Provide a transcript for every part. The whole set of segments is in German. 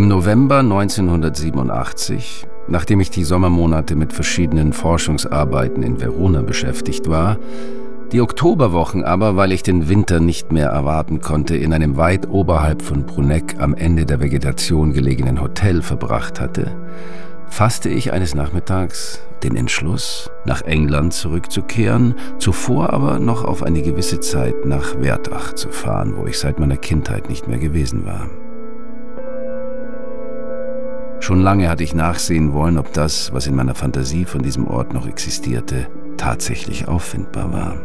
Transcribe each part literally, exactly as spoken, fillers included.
Im November neunzehnhundertsiebenundachtzig, nachdem ich die Sommermonate mit verschiedenen Forschungsarbeiten in Verona beschäftigt war, die Oktoberwochen aber, weil ich den Winter nicht mehr erwarten konnte, in einem weit oberhalb von Bruneck am Ende der Vegetation gelegenen Hotel verbracht hatte, fasste ich eines Nachmittags den Entschluss, nach England zurückzukehren, zuvor aber noch auf eine gewisse Zeit nach Wertach zu fahren, wo ich seit meiner Kindheit nicht mehr gewesen war. Schon lange hatte ich nachsehen wollen, ob das, was in meiner Fantasie von diesem Ort noch existierte, tatsächlich auffindbar war.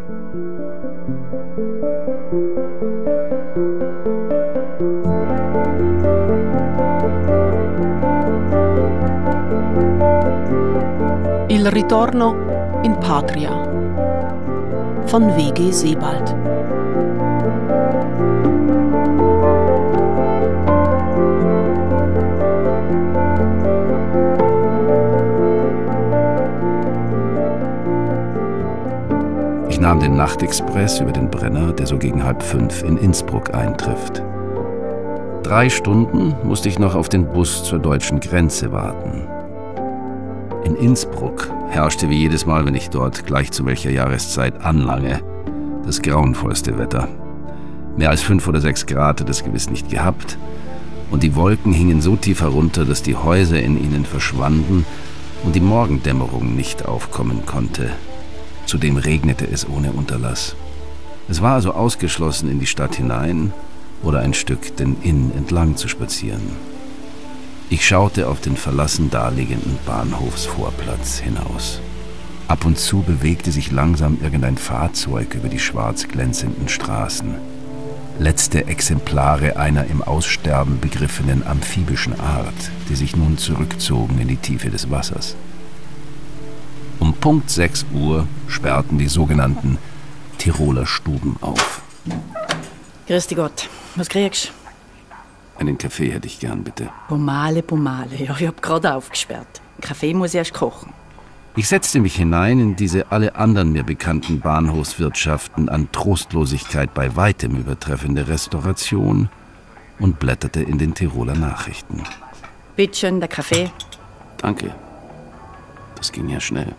Il ritorno in patria von W G Sebald. Ich nahm den Nachtexpress über den Brenner, der so gegen halb fünf in Innsbruck eintrifft. Drei Stunden musste ich noch auf den Bus zur deutschen Grenze warten. In Innsbruck herrschte wie jedes Mal, wenn ich dort gleich zu welcher Jahreszeit anlange, das grauenvollste Wetter. Mehr als fünf oder sechs Grad hat es gewiss nicht gehabt, und die Wolken hingen so tief herunter, dass die Häuser in ihnen verschwanden und die Morgendämmerung nicht aufkommen konnte. Zudem regnete es ohne Unterlass. Es war also ausgeschlossen, in die Stadt hinein oder ein Stück den Inn entlang zu spazieren. Ich schaute auf den verlassen daliegenden Bahnhofsvorplatz hinaus. Ab und zu bewegte sich langsam irgendein Fahrzeug über die schwarz glänzenden Straßen. Letzte Exemplare einer im Aussterben begriffenen amphibischen Art, die sich nun zurückzogen in die Tiefe des Wassers. Um Punkt sechs Uhr sperrten die sogenannten Tiroler Stuben auf. Grüß dich Gott, was kriegst du? Einen Kaffee hätte ich gern, bitte. Pomale, Pomale, ja, ich hab gerade aufgesperrt. Kaffee muss ich erst kochen. Ich setzte mich hinein in diese alle anderen mir bekannten Bahnhofswirtschaften an Trostlosigkeit bei weitem übertreffende Restauration und blätterte in den Tiroler Nachrichten. Bitteschön, der Kaffee. Danke. Das ging ja schnell.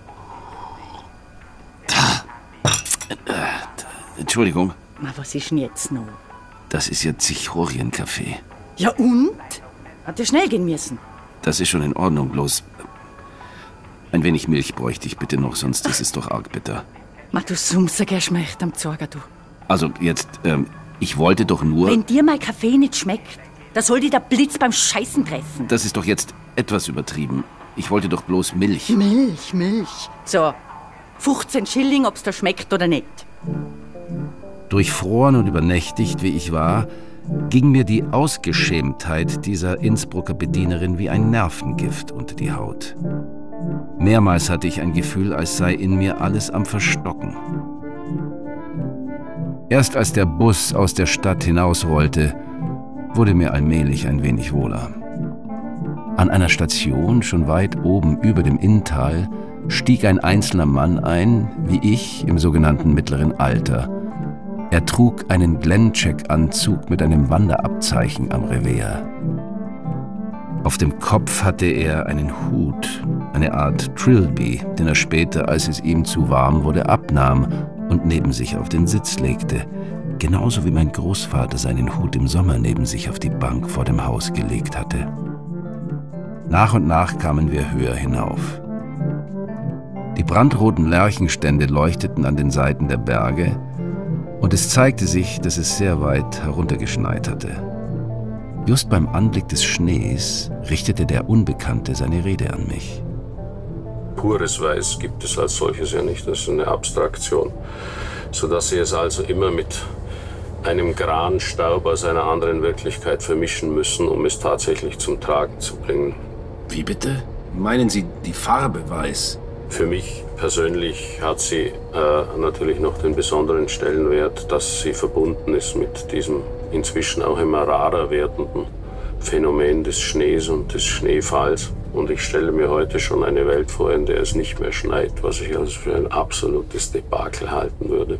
Entschuldigung. Na, was ist denn jetzt noch? Das ist ja Zichorienkaffee. Ja und? Hat ja schnell gehen müssen. Das ist schon in Ordnung, bloß ein wenig Milch bräuchte ich bitte noch, sonst ist es doch arg bitter. Ma, du sumser geschmeckt am Zorger, du. Also jetzt, ähm, ich wollte doch nur... Wenn dir mein Kaffee nicht schmeckt, da soll dir der Blitz beim Scheißen treffen. Das ist doch jetzt etwas übertrieben. Ich wollte doch bloß Milch. Milch, Milch. So, fünfzehn Schilling, ob's da schmeckt oder nicht. Durchfroren und übernächtigt, wie ich war, ging mir die Ausgeschämtheit dieser Innsbrucker Bedienerin wie ein Nervengift unter die Haut. Mehrmals hatte ich ein Gefühl, als sei in mir alles am Verstocken. Erst als der Bus aus der Stadt hinausrollte, wurde mir allmählich ein wenig wohler. An einer Station, schon weit oben über dem Inntal, stieg ein einzelner Mann ein, wie ich, im sogenannten mittleren Alter. Er trug einen Glencheck-Anzug mit einem Wanderabzeichen am Revers. Auf dem Kopf hatte er einen Hut, eine Art Trilby, den er später, als es ihm zu warm wurde, abnahm und neben sich auf den Sitz legte, genauso wie mein Großvater seinen Hut im Sommer neben sich auf die Bank vor dem Haus gelegt hatte. Nach und nach kamen wir höher hinauf. Die brandroten Lärchenstände leuchteten an den Seiten der Berge, und es zeigte sich, dass es sehr weit heruntergeschneit hatte. Just beim Anblick des Schnees richtete der Unbekannte seine Rede an mich. Pures Weiß gibt es als solches ja nicht, das ist eine Abstraktion, sodass Sie es also immer mit einem grauen Staub aus einer anderen Wirklichkeit vermischen müssen, um es tatsächlich zum Tragen zu bringen. Wie bitte? Meinen Sie die Farbe Weiß? Für mich persönlich hat sie äh, natürlich noch den besonderen Stellenwert, dass sie verbunden ist mit diesem inzwischen auch immer rarer werdenden Phänomen des Schnees und des Schneefalls. Und ich stelle mir heute schon eine Welt vor, in der es nicht mehr schneit, was ich also für ein absolutes Debakel halten würde.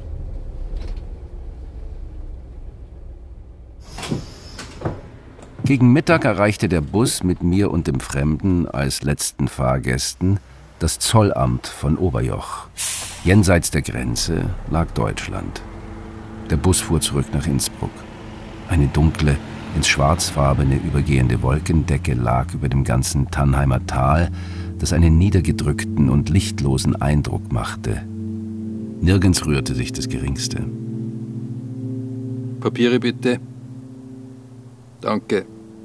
Gegen Mittag erreichte der Bus mit mir und dem Fremden als letzten Fahrgästen das Zollamt von Oberjoch. Jenseits der Grenze lag Deutschland. Der Bus fuhr zurück nach Innsbruck. Eine dunkle, ins Schwarzfarbene übergehende Wolkendecke lag über dem ganzen Tannheimer Tal, das einen niedergedrückten und lichtlosen Eindruck machte. Nirgends rührte sich das Geringste. Papiere bitte. Danke.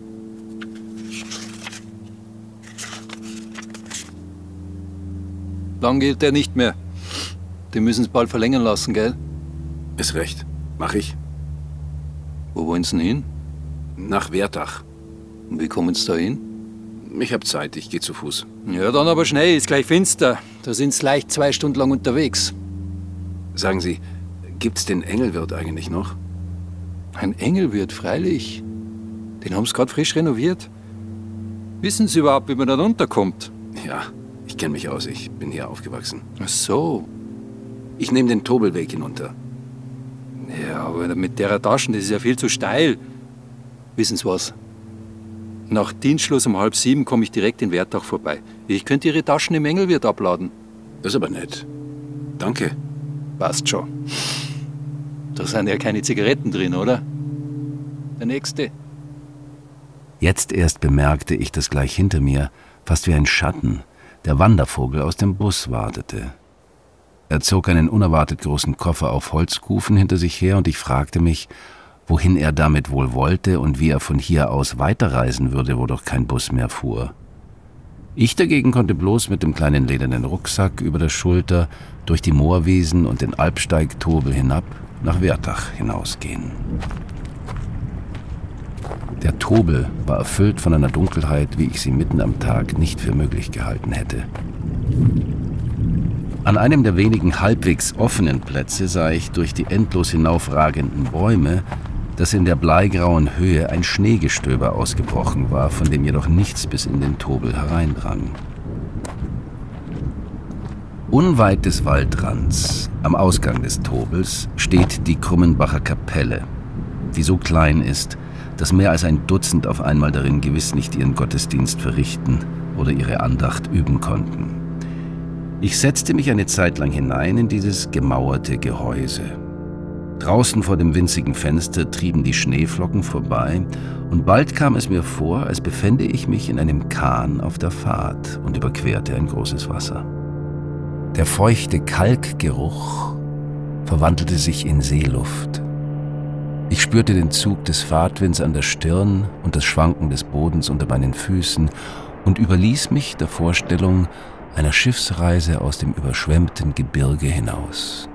Lang gilt der nicht mehr. Die müssen es bald verlängern lassen, gell? Ist recht. Mach ich. Wo wollen Sie denn hin? Nach Wertach. Und wie kommen Sie da hin? Ich hab Zeit, ich gehe zu Fuß. Ja, dann aber schnell, ist gleich finster. Da sind Sie leicht zwei Stunden lang unterwegs. Sagen Sie, gibt's den Engelwirt eigentlich noch? Ein Engelwirt, freilich. Den haben Sie gerade frisch renoviert. Wissen Sie überhaupt, wie man da runterkommt? Ja, ich kenne mich aus, ich bin hier aufgewachsen. Ach so. Ich nehme den Tobelweg hinunter. Ja, aber mit der Taschen, das ist ja viel zu steil. Wissen Sie was? Nach Dienstschluss um halb sieben komme ich direkt in Wertach vorbei. Ich könnte Ihre Taschen im Engelwirt abladen. Das ist aber nett. Danke. Passt schon. Da sind ja keine Zigaretten drin, oder? Der nächste. Jetzt erst bemerkte ich, dass gleich hinter mir, fast wie ein Schatten, der Wandervogel aus dem Bus wartete. Er zog einen unerwartet großen Koffer auf Holzkufen hinter sich her und ich fragte mich, wohin er damit wohl wollte und wie er von hier aus weiterreisen würde, wo doch kein Bus mehr fuhr. Ich dagegen konnte bloß mit dem kleinen ledernen Rucksack über der Schulter durch die Moorwiesen und den Alpsteig-Tobel hinab nach Wertach hinausgehen. Der Tobel war erfüllt von einer Dunkelheit, wie ich sie mitten am Tag nicht für möglich gehalten hätte. An einem der wenigen halbwegs offenen Plätze sah ich durch die endlos hinaufragenden Bäume, dass in der bleigrauen Höhe ein Schneegestöber ausgebrochen war, von dem jedoch nichts bis in den Tobel hereindrang. Unweit des Waldrands, am Ausgang des Tobels, steht die Krummenbacher Kapelle, die so klein ist, dass mehr als ein Dutzend auf einmal darin gewiss nicht ihren Gottesdienst verrichten oder ihre Andacht üben konnten. Ich setzte mich eine Zeit lang hinein in dieses gemauerte Gehäuse. Draußen vor dem winzigen Fenster trieben die Schneeflocken vorbei und bald kam es mir vor, als befände ich mich in einem Kahn auf der Fahrt und überquerte ein großes Wasser. Der feuchte Kalkgeruch verwandelte sich in Seeluft. Ich spürte den Zug des Fahrtwinds an der Stirn und das Schwanken des Bodens unter meinen Füßen und überließ mich der Vorstellung einer Schiffsreise aus dem überschwemmten Gebirge hinaus.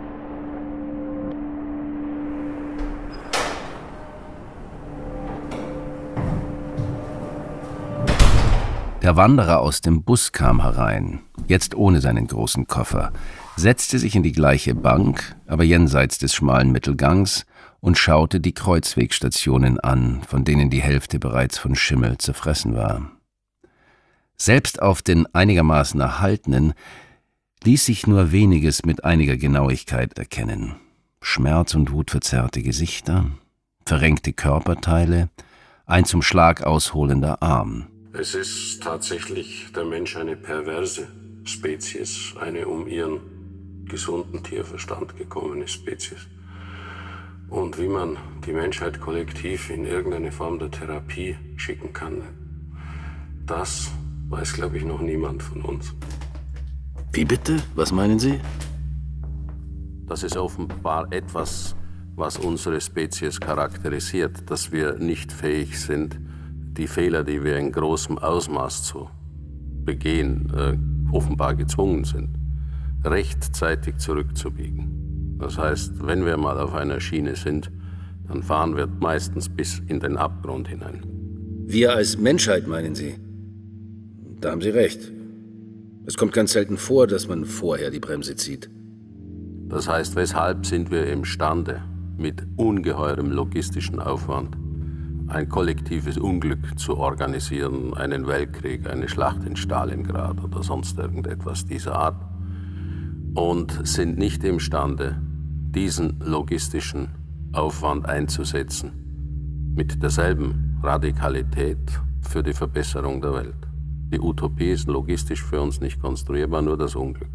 Der Wanderer aus dem Bus kam herein, jetzt ohne seinen großen Koffer, setzte sich in die gleiche Bank, aber jenseits des schmalen Mittelgangs, und schaute die Kreuzwegstationen an, von denen die Hälfte bereits von Schimmel zerfressen war. Selbst auf den einigermaßen erhaltenen ließ sich nur weniges mit einiger Genauigkeit erkennen. Schmerz- und wutverzerrte Gesichter, verrenkte Körperteile, ein zum Schlag ausholender Arm. Es ist tatsächlich der Mensch eine perverse Spezies, eine um ihren gesunden Tierverstand gekommene Spezies. Und wie man die Menschheit kollektiv in irgendeine Form der Therapie schicken kann, das weiß, glaube ich, noch niemand von uns. Wie bitte? Was meinen Sie? Das ist offenbar etwas, was unsere Spezies charakterisiert, dass wir nicht fähig sind, die Fehler, die wir in großem Ausmaß zu begehen, äh, offenbar gezwungen sind, rechtzeitig zurückzubiegen. Das heißt, wenn wir mal auf einer Schiene sind, dann fahren wir meistens bis in den Abgrund hinein. Wir als Menschheit, meinen Sie? Da haben Sie recht. Es kommt ganz selten vor, dass man vorher die Bremse zieht. Das heißt, weshalb sind wir imstande, mit ungeheurem logistischen Aufwand ein kollektives Unglück zu organisieren, einen Weltkrieg, eine Schlacht in Stalingrad oder sonst irgendetwas dieser Art, und sind nicht imstande, diesen logistischen Aufwand einzusetzen mit derselben Radikalität für die Verbesserung der Welt. Die Utopie ist logistisch für uns nicht konstruierbar, nur das Unglück.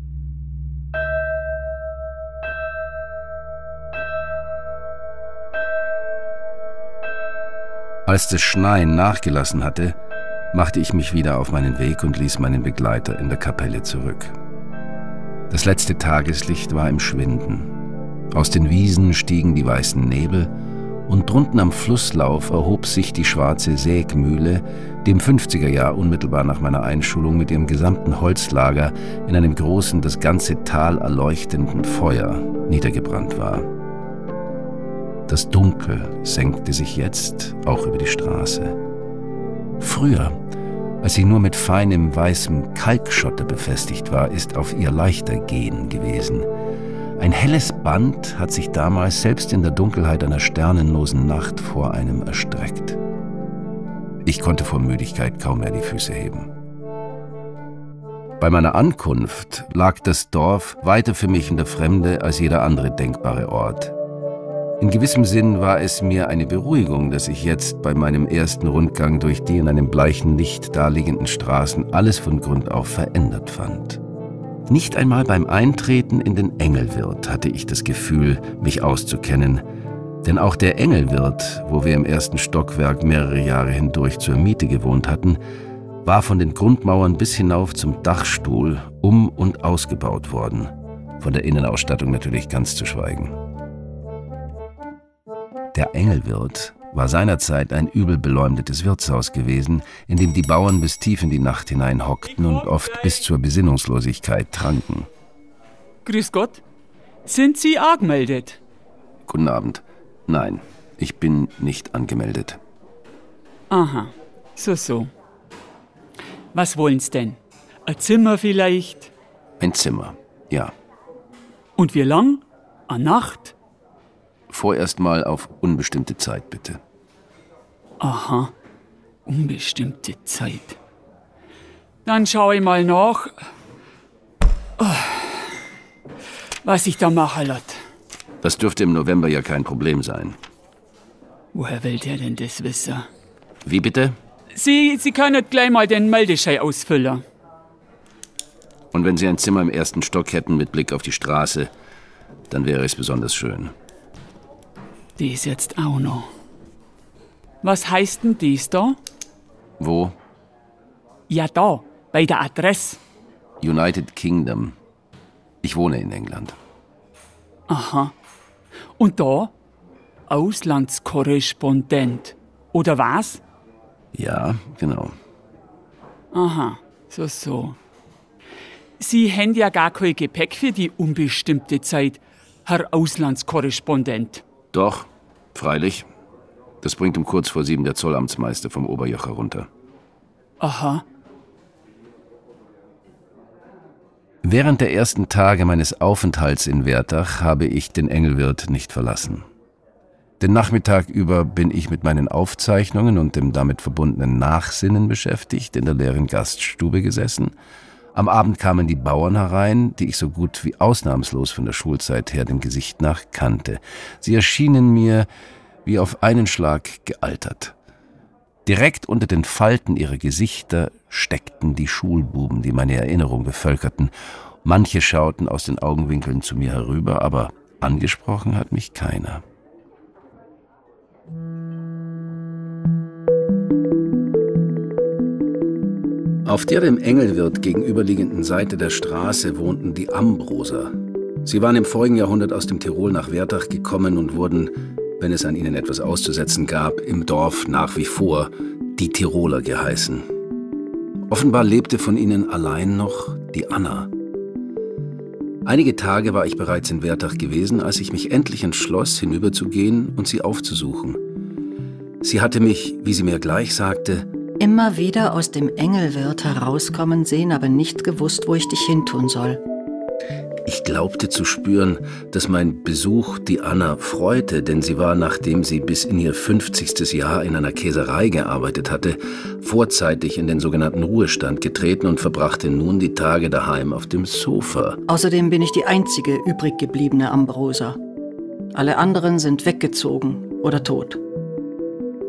Als das Schneien nachgelassen hatte, machte ich mich wieder auf meinen Weg und ließ meinen Begleiter in der Kapelle zurück. Das letzte Tageslicht war im Schwinden. Aus den Wiesen stiegen die weißen Nebel und drunten am Flusslauf erhob sich die schwarze Sägmühle, die im fünfziger Jahr unmittelbar nach meiner Einschulung mit ihrem gesamten Holzlager in einem großen, das ganze Tal erleuchtenden Feuer niedergebrannt war. Das Dunkel senkte sich jetzt auch über die Straße. Früher, als sie nur mit feinem weißem Kalkschotter befestigt war, ist auf ihr leichter Gehen gewesen. Ein helles Band hat sich damals selbst in der Dunkelheit einer sternenlosen Nacht vor einem erstreckt. Ich konnte vor Müdigkeit kaum mehr die Füße heben. Bei meiner Ankunft lag das Dorf weiter für mich in der Fremde als jeder andere denkbare Ort. In gewissem Sinn war es mir eine Beruhigung, dass ich jetzt bei meinem ersten Rundgang durch die in einem bleichen Licht daliegenden Straßen alles von Grund auf verändert fand. Nicht einmal beim Eintreten in den Engelwirt hatte ich das Gefühl, mich auszukennen, denn auch der Engelwirt, wo wir im ersten Stockwerk mehrere Jahre hindurch zur Miete gewohnt hatten, war von den Grundmauern bis hinauf zum Dachstuhl um- und ausgebaut worden, von der Innenausstattung natürlich ganz zu schweigen. Der Engelwirt war seinerzeit ein übel beleumdetes Wirtshaus gewesen, in dem die Bauern bis tief in die Nacht hinein hockten und oft bis zur Besinnungslosigkeit tranken. Grüß Gott. Sind Sie angemeldet? Guten Abend. Nein, ich bin nicht angemeldet. Aha, so, so. Was wollen Sie denn? Ein Zimmer vielleicht? Ein Zimmer, ja. Und wie lang? Eine Nacht? Vorerst mal auf unbestimmte Zeit, bitte. Aha, unbestimmte Zeit. Dann schaue ich mal nach, was ich da machen lasse. Das dürfte im November ja kein Problem sein. Woher will der denn das wissen? Wie bitte? Sie, Sie können gleich mal den Meldeschein ausfüllen. Und wenn Sie ein Zimmer im ersten Stock hätten mit Blick auf die Straße, dann wäre es besonders schön. Dies jetzt auch noch. Was heißt denn dies da? Wo? Ja, da, bei der Adresse. United Kingdom. Ich wohne in England. Aha. Und da? Auslandskorrespondent. Oder was? Ja, genau. Aha, so, so. Sie haben ja gar kein Gepäck für die unbestimmte Zeit, Herr Auslandskorrespondent. Doch, freilich. Das bringt um kurz vor sieben der Zollamtsmeister vom Oberjoch herunter. Aha. Während der ersten Tage meines Aufenthalts in Wertach habe ich den Engelwirt nicht verlassen. Den Nachmittag über bin ich mit meinen Aufzeichnungen und dem damit verbundenen Nachsinnen beschäftigt, in der leeren Gaststube gesessen. Am Abend kamen die Bauern herein, die ich so gut wie ausnahmslos von der Schulzeit her dem Gesicht nach kannte. Sie erschienen mir wie auf einen Schlag gealtert. Direkt unter den Falten ihrer Gesichter steckten die Schulbuben, die meine Erinnerung bevölkerten. Manche schauten aus den Augenwinkeln zu mir herüber, aber angesprochen hat mich keiner. Auf der dem Engelwirt gegenüberliegenden Seite der Straße wohnten die Ambroser. Sie waren im vorigen Jahrhundert aus dem Tirol nach Wertach gekommen und wurden, wenn es an ihnen etwas auszusetzen gab, im Dorf nach wie vor die Tiroler geheißen. Offenbar lebte von ihnen allein noch die Anna. Einige Tage war ich bereits in Wertach gewesen, als ich mich endlich entschloss, hinüberzugehen und sie aufzusuchen. Sie hatte mich, wie sie mir gleich sagte, immer wieder aus dem Engelwirt herauskommen sehen, aber nicht gewusst, wo ich dich hintun soll. Ich glaubte zu spüren, dass mein Besuch die Anna freute, denn sie war, nachdem sie bis in ihr fünfzigstes Jahr in einer Käserei gearbeitet hatte, vorzeitig in den sogenannten Ruhestand getreten und verbrachte nun die Tage daheim auf dem Sofa. Außerdem bin ich die einzige übrig gebliebene Ambroser. Alle anderen sind weggezogen oder tot.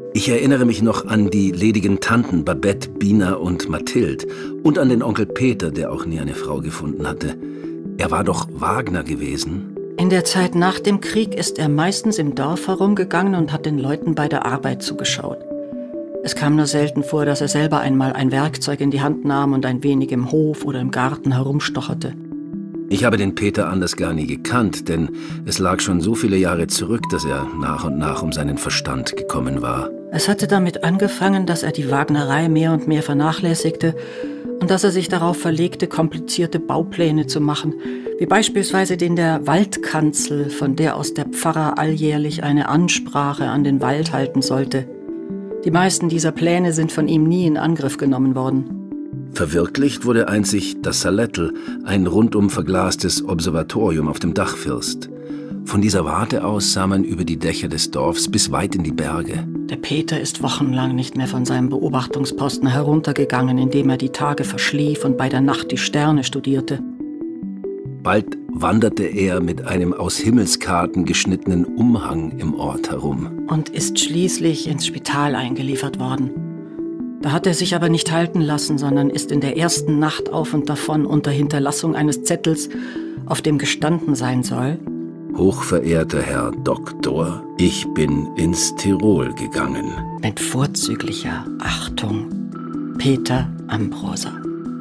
Ich erinnere mich noch an die ledigen Tanten Babette, Bina und Mathilde und an den Onkel Peter, der auch nie eine Frau gefunden hatte. Er war doch Wagner gewesen. In der Zeit nach dem Krieg ist er meistens im Dorf herumgegangen und hat den Leuten bei der Arbeit zugeschaut. Es kam nur selten vor, dass er selber einmal ein Werkzeug in die Hand nahm und ein wenig im Hof oder im Garten herumstocherte. Ich habe den Peter anders gar nie gekannt, denn es lag schon so viele Jahre zurück, dass er nach und nach um seinen Verstand gekommen war. Es hatte damit angefangen, dass er die Wagnerei mehr und mehr vernachlässigte und dass er sich darauf verlegte, komplizierte Baupläne zu machen, wie beispielsweise den der Waldkanzel, von der aus der Pfarrer alljährlich eine Ansprache an den Wald halten sollte. Die meisten dieser Pläne sind von ihm nie in Angriff genommen worden. Verwirklicht wurde einzig das Salettl, ein rundum verglastes Observatorium auf dem Dachfirst. Von dieser Warte aus sah man über die Dächer des Dorfs bis weit in die Berge. Der Peter ist wochenlang nicht mehr von seinem Beobachtungsposten heruntergegangen, indem er die Tage verschlief und bei der Nacht die Sterne studierte. Bald wanderte er mit einem aus Himmelskarten geschnittenen Umhang im Ort herum. Und ist schließlich ins Spital eingeliefert worden. Da hat er sich aber nicht halten lassen, sondern ist in der ersten Nacht auf und davon unter Hinterlassung eines Zettels, auf dem gestanden sein soll: Hochverehrter Herr Doktor, ich bin ins Tirol gegangen. Mit vorzüglicher Achtung, Peter Ambroser.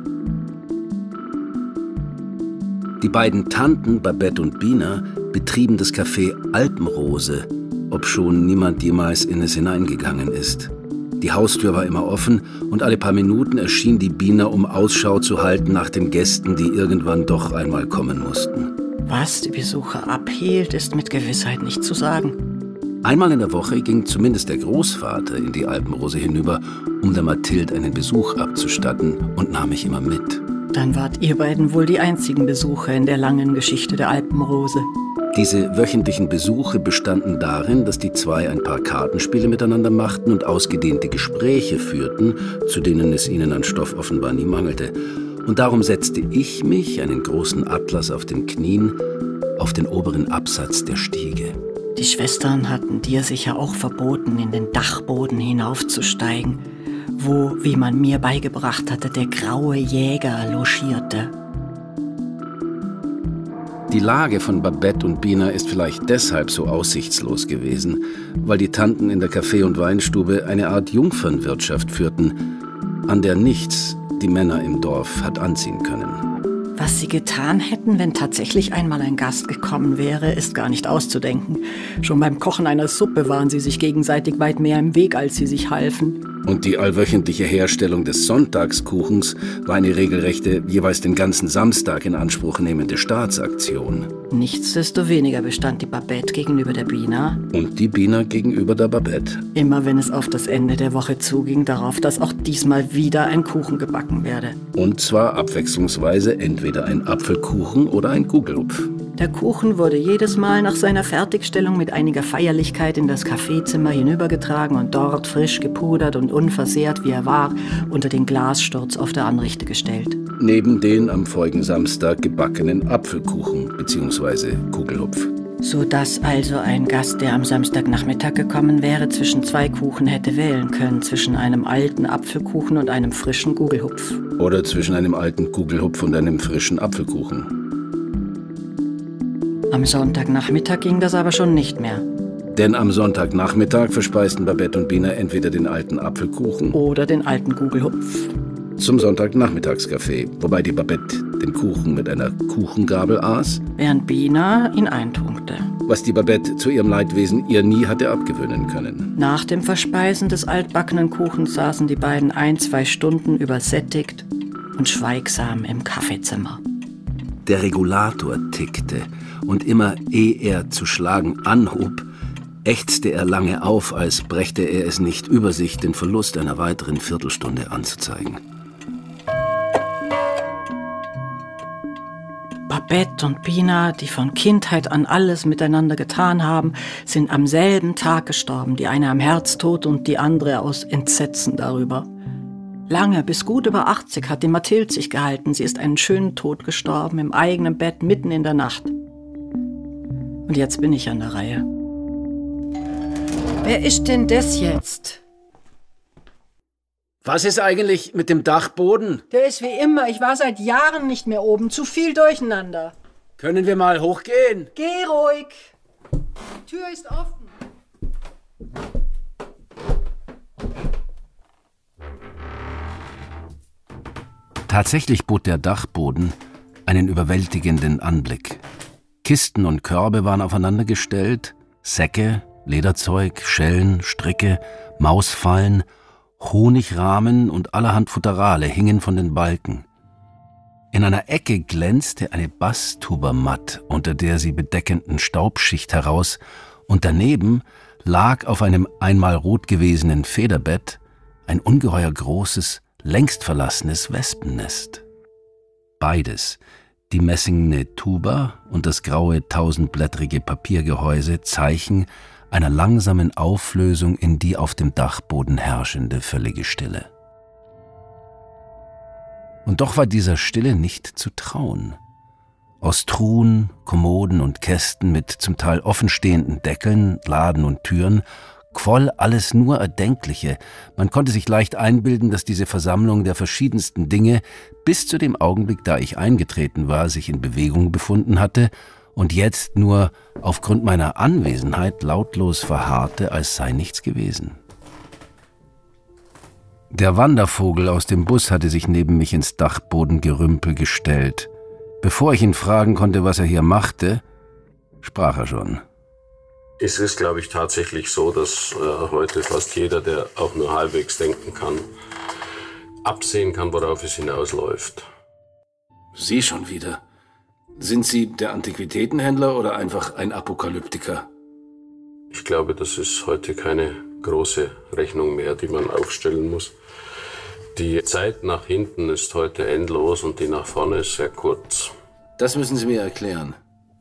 Die beiden Tanten, Babette und Bina, betrieben das Café Alpenrose, obschon niemand jemals in es hineingegangen ist. Die Haustür war immer offen und alle paar Minuten erschien die Bina, um Ausschau zu halten nach den Gästen, die irgendwann doch einmal kommen mussten. Was die Besucher abhielt, ist mit Gewissheit nicht zu sagen. Einmal in der Woche ging zumindest der Großvater in die Alpenrose hinüber, um der Mathilde einen Besuch abzustatten, und nahm mich immer mit. Dann wart ihr beiden wohl die einzigen Besucher in der langen Geschichte der Alpenrose. Diese wöchentlichen Besuche bestanden darin, dass die zwei ein paar Kartenspiele miteinander machten und ausgedehnte Gespräche führten, zu denen es ihnen an Stoff offenbar nie mangelte. Und darum setzte ich mich, einen großen Atlas auf den Knien, auf den oberen Absatz der Stiege. Die Schwestern hatten dir sicher auch verboten, in den Dachboden hinaufzusteigen, wo, wie man mir beigebracht hatte, der graue Jäger logierte. Die Lage von Babette und Bina ist vielleicht deshalb so aussichtslos gewesen, weil die Tanten in der Kaffee- und Weinstube eine Art Jungfernwirtschaft führten, an der nichts die Männer im Dorf hat anziehen können. Was sie getan hätten, wenn tatsächlich einmal ein Gast gekommen wäre, ist gar nicht auszudenken. Schon beim Kochen einer Suppe waren sie sich gegenseitig weit mehr im Weg, als sie sich halfen. Und die allwöchentliche Herstellung des Sonntagskuchens war eine regelrechte, jeweils den ganzen Samstag in Anspruch nehmende Staatsaktion. Nichtsdestoweniger bestand die Babette gegenüber der Bina. Und die Bina gegenüber der Babette. Immer wenn es auf das Ende der Woche zuging, darauf, dass auch diesmal wieder ein Kuchen gebacken werde. Und zwar abwechslungsweise entweder ein Apfelkuchen oder ein Kugelhupf. Der Kuchen wurde jedes Mal nach seiner Fertigstellung mit einiger Feierlichkeit in das Kaffeezimmer hinübergetragen und dort frisch gepudert und unversehrt, wie er war, unter den Glassturz auf der Anrichte gestellt. Neben den am vorigen Samstag gebackenen Apfelkuchen bzw. Kugelhupf. So dass also ein Gast, der am Samstagnachmittag gekommen wäre, zwischen zwei Kuchen hätte wählen können, zwischen einem alten Apfelkuchen und einem frischen Kugelhupf. Oder zwischen einem alten Kugelhupf und einem frischen Apfelkuchen. Am Sonntagnachmittag ging das aber schon nicht mehr. Denn am Sonntagnachmittag verspeisten Babette und Bina entweder den alten Apfelkuchen oder den alten Kugelhupf zum Sonntagnachmittagskaffee, wobei die Babette den Kuchen mit einer Kuchengabel aß, während Bina ihn eintunkte. Was die Babette zu ihrem Leidwesen ihr nie hatte abgewöhnen können. Nach dem Verspeisen des altbackenen Kuchens saßen die beiden ein, zwei Stunden übersättigt und schweigsam im Kaffeezimmer. Der Regulator tickte und immer ehe er zu schlagen anhob, ächzte er lange auf, als brächte er es nicht über sich, den Verlust einer weiteren Viertelstunde anzuzeigen. Babette und Bina, die von Kindheit an alles miteinander getan haben, sind am selben Tag gestorben, die eine am Herztod und die andere aus Entsetzen darüber. Lange, bis gut über achtzig, hat die Mathilde sich gehalten. Sie ist einen schönen Tod gestorben, im eigenen Bett, mitten in der Nacht. Und jetzt bin ich an der Reihe. Wer ist denn das jetzt? Was ist eigentlich mit dem Dachboden? Der ist wie immer. Ich war seit Jahren nicht mehr oben. Zu viel durcheinander. Können wir mal hochgehen? Geh ruhig. Die Tür ist offen. Tatsächlich bot der Dachboden einen überwältigenden Anblick. Kisten und Körbe waren aufeinandergestellt, Säcke, Lederzeug, Schellen, Stricke, Mausfallen, Honigrahmen und allerhand Futterale hingen von den Balken. In einer Ecke glänzte eine Basstuba matt unter der sie bedeckenden Staubschicht heraus, und daneben lag auf einem einmal rot gewesenen Federbett ein ungeheuer großes, längst verlassenes Wespennest. Beides, die messingene Tuba und das graue, tausendblättrige Papiergehäuse, Zeichen einer langsamen Auflösung in die auf dem Dachboden herrschende völlige Stille. Und doch war dieser Stille nicht zu trauen. Aus Truhen, Kommoden und Kästen mit zum Teil offenstehenden Deckeln, Laden und Türen quoll alles nur Erdenkliche. Man konnte sich leicht einbilden, dass diese Versammlung der verschiedensten Dinge bis zu dem Augenblick, da ich eingetreten war, sich in Bewegung befunden hatte und jetzt nur aufgrund meiner Anwesenheit lautlos verharrte, als sei nichts gewesen. Der Wandervogel aus dem Bus hatte sich neben mich ins Dachbodengerümpel gestellt. Bevor ich ihn fragen konnte, was er hier machte, sprach er schon. Es ist, glaube ich, tatsächlich so, dass äh, heute fast jeder, der auch nur halbwegs denken kann, absehen kann, worauf es hinausläuft. Sie schon wieder. Sind Sie der Antiquitätenhändler oder einfach ein Apokalyptiker? Ich glaube, das ist heute keine große Rechnung mehr, die man aufstellen muss. Die Zeit nach hinten ist heute endlos und die nach vorne ist sehr kurz. Das müssen Sie mir erklären.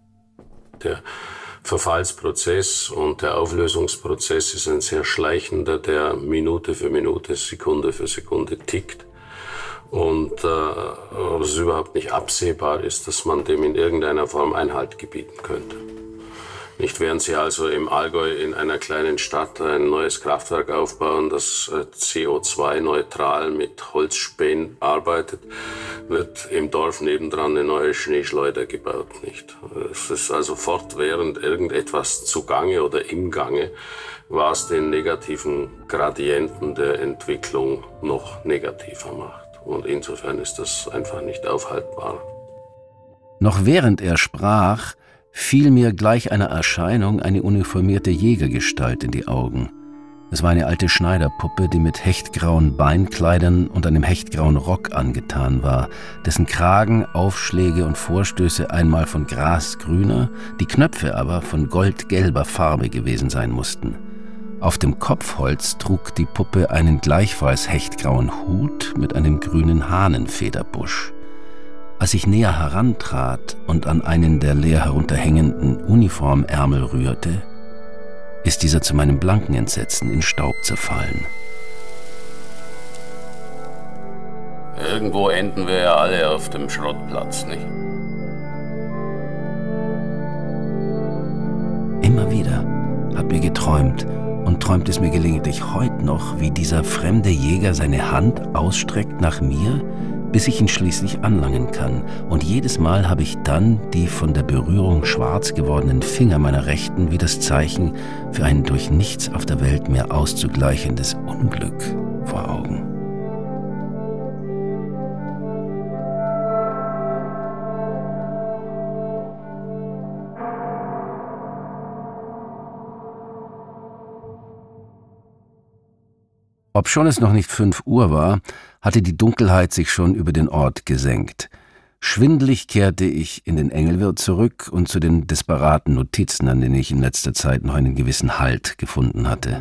Der Verfallsprozess und der Auflösungsprozess ist ein sehr schleichender, der Minute für Minute, Sekunde für Sekunde tickt. Und äh, es überhaupt nicht absehbar ist, dass man dem in irgendeiner Form Einhalt gebieten könnte. Nicht während Sie also im Allgäu in einer kleinen Stadt ein neues Kraftwerk aufbauen, das C O zwei neutral mit Holzspänen arbeitet, wird im Dorf nebendran eine neue Schneeschleuder gebaut. Nicht? Es ist also fortwährend irgendetwas zugange oder im Gange, was den negativen Gradienten der Entwicklung noch negativer macht. Und insofern ist das einfach nicht aufhaltbar. Noch während er sprach, fiel mir gleich einer Erscheinung eine uniformierte Jägergestalt in die Augen. Es war eine alte Schneiderpuppe, die mit hechtgrauen Beinkleidern und einem hechtgrauen Rock angetan war, dessen Kragen, Aufschläge und Vorstöße einmal von grasgrüner, die Knöpfe aber von goldgelber Farbe gewesen sein mussten. Auf dem Kopfholz trug die Puppe einen gleichfalls hechtgrauen Hut mit einem grünen Hahnenfederbusch. Als ich näher herantrat und an einen der leer herunterhängenden Uniformärmel rührte, ist dieser zu meinem blanken Entsetzen in Staub zerfallen. Irgendwo enden wir ja alle auf dem Schrottplatz, nicht? Immer wieder hat mir geträumt und träumt es mir gelegentlich heute noch, wie dieser fremde Jäger seine Hand ausstreckt nach mir, bis ich ihn schließlich anlangen kann. Und jedes Mal habe ich dann die von der Berührung schwarz gewordenen Finger meiner Rechten wie das Zeichen für ein durch nichts auf der Welt mehr auszugleichendes Unglück vor Augen. Obschon es noch nicht fünf Uhr war, hatte die Dunkelheit sich schon über den Ort gesenkt. Schwindelig kehrte ich in den Engelwirt zurück und zu den desperaten Notizen, an denen ich in letzter Zeit noch einen gewissen Halt gefunden hatte.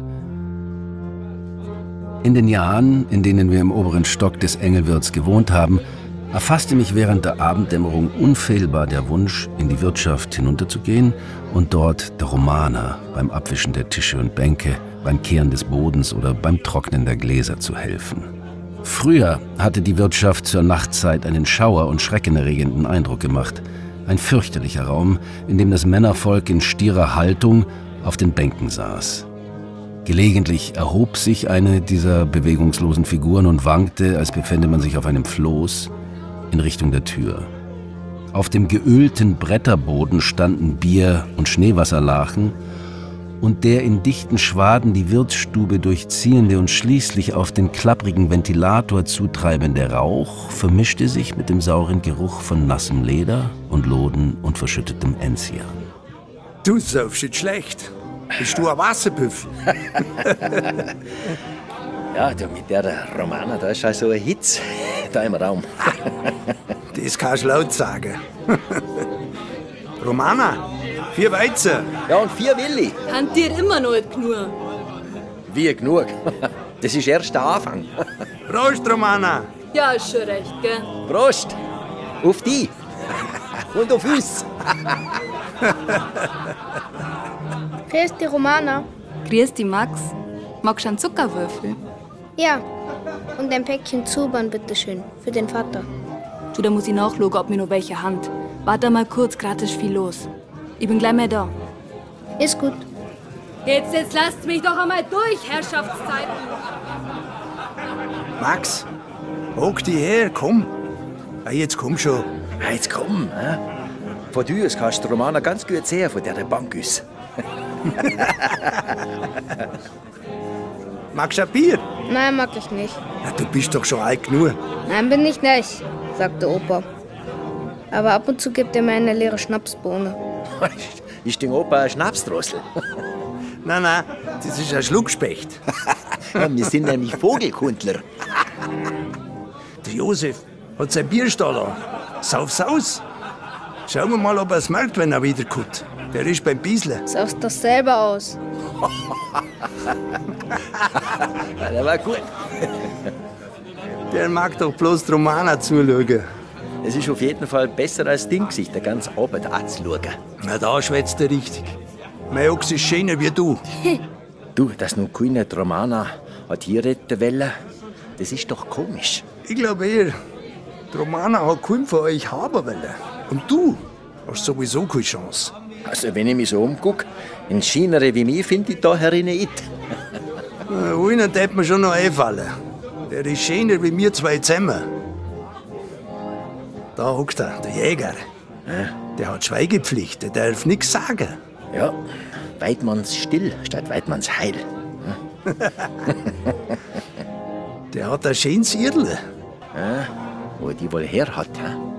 In den Jahren, in denen wir im oberen Stock des Engelwirts gewohnt haben, erfasste mich während der Abenddämmerung unfehlbar der Wunsch, in die Wirtschaft hinunterzugehen und dort der Romaner beim Abwischen der Tische und Bänke, beim Kehren des Bodens oder beim Trocknen der Gläser zu helfen. Früher hatte die Wirtschaft zur Nachtzeit einen schauer- und schreckenerregenden Eindruck gemacht. Ein fürchterlicher Raum, in dem das Männervolk in stierer Haltung auf den Bänken saß. Gelegentlich erhob sich eine dieser bewegungslosen Figuren und wankte, als befände man sich auf einem Floß, in Richtung der Tür. Auf dem geölten Bretterboden standen Bier- und Schneewasserlachen und der in dichten Schwaden die Wirtsstube durchziehende und schließlich auf den klapprigen Ventilator zutreibende Rauch vermischte sich mit dem sauren Geruch von nassem Leder und Loden und verschüttetem Enzian. Du saufst nicht schlecht. Bist du ein Wasserbüffel? Ja, du, mit der Romana, da ist schon so ein Hitz da im Raum. Das kannst du laut sagen. Romana, vier Weizen. Ja, und vier Willi. Habt ihr immer noch nicht genug? Wie genug? Das ist erst der Anfang. Prost, Romana. Ja, ist schon recht, gell? Prost. Auf die. Und auf uns. Grüß dich, Romana. Grüß dich, Max. Magst du einen Zuckerwürfel? Ja, und ein Päckchen Zubern, bitteschön, für den Vater. Du, da muss ich nachschauen, ob mir noch welche Hand. Warte mal kurz, gerade ist viel los. Ich bin gleich mal da. Ist gut. Jetzt, jetzt lasst mich doch einmal durch, Herrschaftszeiten. Max, hock dich her, komm. Ah, jetzt komm schon. Ah, jetzt komm. Äh? Von dir aus kannst du Romana ganz gut sehen, von der der Bank ist. Magst du ein Bier? Nein, mag ich nicht. Ja, du bist doch schon alt genug. Nein, bin ich nicht, sagt der Opa. Aber ab und zu gibt er mir eine leere Schnapsbohne. Ist dein Opa ein Schnapsdrossel? Nein, nein, das ist ein Schluckspecht. Ja, wir sind nämlich Vogelkundler. Der Josef hat sein Bierstall an. Sauf's aus. Schauen wir mal, ob er es merkt, wenn er wiederkommt. Der ist beim Biesle. Saufst das selber aus. Ja, der war gut. Der mag doch bloß die Romana zuschauen. Es ist auf jeden Fall besser als Ding, sich der ganze Arbeit anzuschauen. Na, da schwätzt er richtig. Mein Ochs ist schöner wie du. Du, dass noch keine Romana hat hier retten wollen, das ist doch komisch. Ich glaube eher, die Romana hat keinen von euch haben wollen. Und du hast sowieso keine Chance. Also, wenn ich mich so umgucke, einen Schöneren wie mich finde ich da herinnen nicht. Einen darf mir schon noch einfallen. Der ist schöner wie wir zwei zusammen. Da hockt er, der Jäger. Ja. Der hat Schweigepflicht, der darf nichts sagen. Ja, Weidmanns still statt Weidmanns heil. Der hat ein schönes Irrle. Ja, wo die wohl her hat.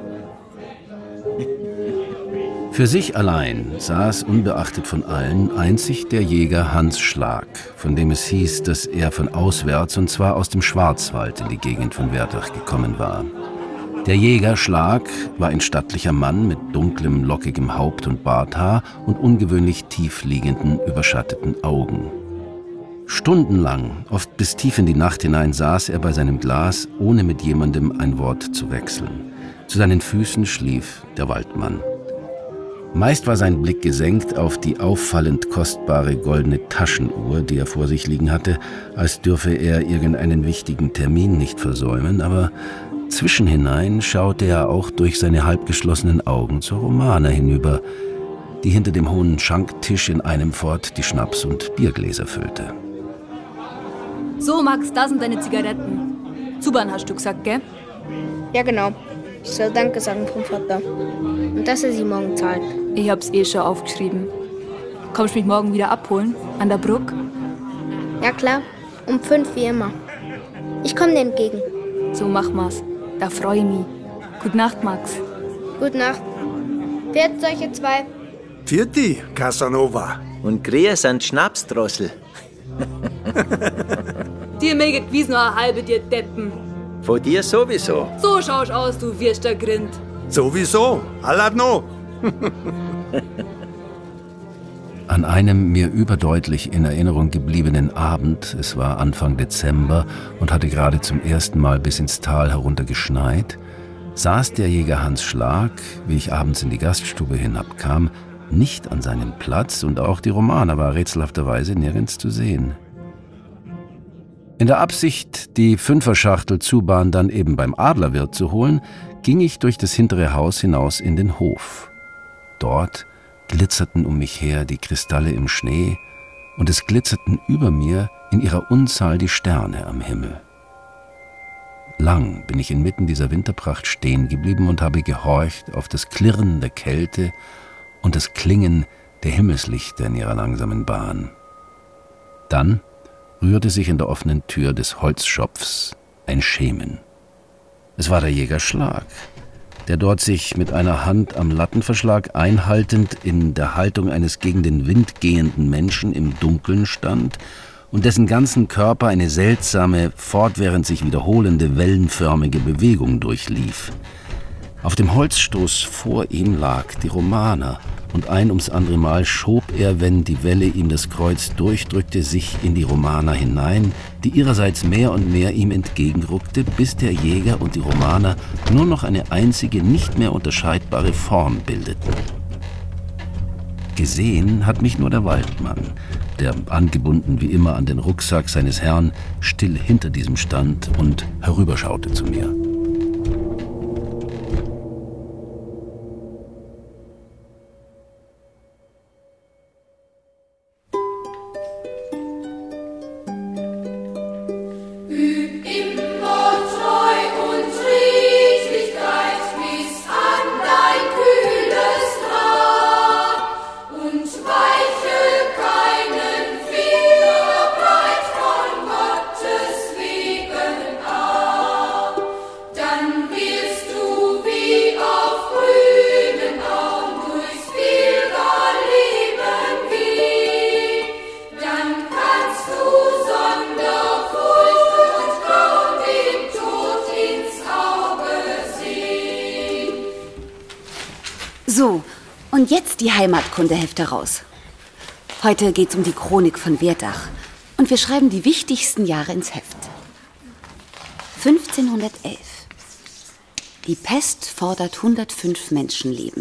Für sich allein saß unbeachtet von allen einzig der Jäger Hans Schlag, von dem es hieß, dass er von auswärts, und zwar aus dem Schwarzwald, in die Gegend von Wertach gekommen war. Der Jäger Schlag war ein stattlicher Mann mit dunklem, lockigem Haupt- und Barthaar und ungewöhnlich tief liegenden, überschatteten Augen. Stundenlang, oft bis tief in die Nacht hinein, saß er bei seinem Glas, ohne mit jemandem ein Wort zu wechseln. Zu seinen Füßen schlief der Waldmann. Meist war sein Blick gesenkt auf die auffallend kostbare goldene Taschenuhr, die er vor sich liegen hatte, als dürfe er irgendeinen wichtigen Termin nicht versäumen, aber zwischenhinein schaute er auch durch seine halbgeschlossenen Augen zur Romana hinüber, die hinter dem hohen Schanktisch in einem fort die Schnaps- und Biergläser füllte. So, Max, da sind deine Zigaretten. Zubern hast du gesagt, gell? Ja, genau. Ich soll Danke sagen vom Vater. Und dass er sie morgen zahlt. Ich hab's eh schon aufgeschrieben. Kommst du mich morgen wieder abholen? An der Brücke? Ja, klar. Um fünf wie immer. Ich komme dir entgegen. So machen wir's. Da freue ich mich. Gute Nacht, Max. Gute Nacht. Pfiat solche zwei. Pfiati, Casanova. Und grüß an Schnapsdrossel. Dir möget gewiss noch eine halbe, dir Deppen. Von dir sowieso. So schaust aus, du wirster Grind. Sowieso. Aladno. An einem mir überdeutlich in Erinnerung gebliebenen Abend, es war Anfang Dezember und hatte gerade zum ersten Mal bis ins Tal herunter geschneit, saß der Jäger Hans Schlag, wie ich abends in die Gaststube hinabkam, nicht an seinem Platz, und auch die Romana war rätselhafterweise nirgends zu sehen. In der Absicht, die Fünferschachtel Zubahn dann eben beim Adlerwirt zu holen, ging ich durch das hintere Haus hinaus in den Hof. Dort glitzerten um mich her die Kristalle im Schnee und es glitzerten über mir in ihrer Unzahl die Sterne am Himmel. Lang bin ich inmitten dieser Winterpracht stehen geblieben und habe gehorcht auf das Klirren der Kälte und das Klingen der Himmelslichter in ihrer langsamen Bahn. Dann rührte sich in der offenen Tür des Holzschopfs ein Schemen. Es war der Jäger Schlag, der dort sich mit einer Hand am Lattenverschlag einhaltend in der Haltung eines gegen den Wind gehenden Menschen im Dunkeln stand und dessen ganzen Körper eine seltsame, fortwährend sich wiederholende, wellenförmige Bewegung durchlief. Auf dem Holzstoß vor ihm lag die Romana, und ein ums andere Mal schob er, wenn die Welle ihm das Kreuz durchdrückte, sich in die Romana hinein, die ihrerseits mehr und mehr ihm entgegenruckte, bis der Jäger und die Romana nur noch eine einzige, nicht mehr unterscheidbare Form bildeten. Gesehen hat mich nur der Waldmann, der, angebunden wie immer an den Rucksack seines Herrn, still hinter diesem stand und herüberschaute zu mir. So, und jetzt die Heimatkundehefte raus. Heute geht's um die Chronik von Werdach und wir schreiben die wichtigsten Jahre ins Heft. fünfzehnhundertelf. Die Pest fordert hundertfünf Menschenleben.